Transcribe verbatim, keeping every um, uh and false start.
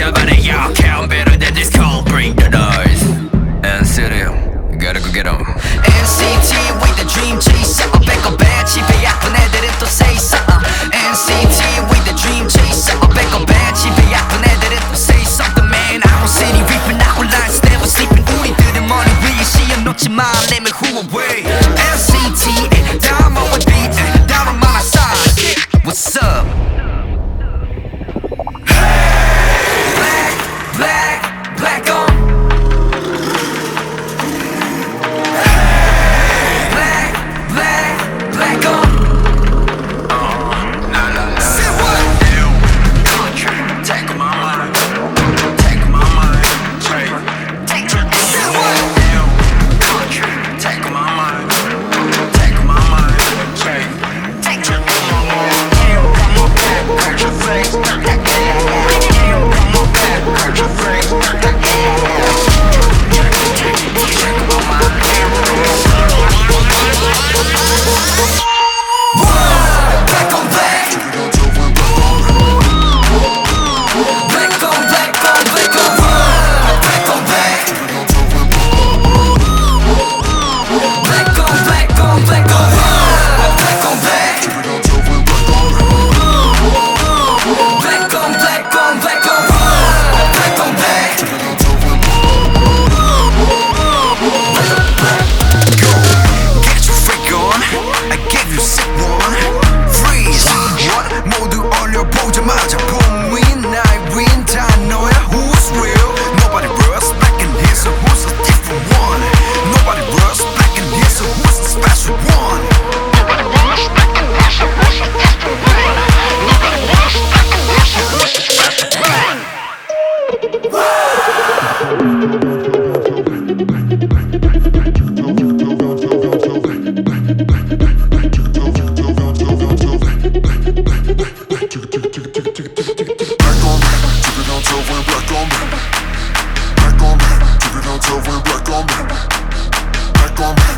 잡아내 yo count better than this cold bring the noise and studio gotta go get 'em N C T with the dream chaser 어빼고 배 집에 아픈 애들은 또 say something N C T with the dream chaser 어빼고 배 집에 아픈 애들은 또 say something Man I don't see any reaping out with lines never sleeping 우리들은 머리 위에 시험 놓지 마 내면 후회해 N C T 다음 on the beat 다음 on my side What's up? Hey Black Black Black on Back on me.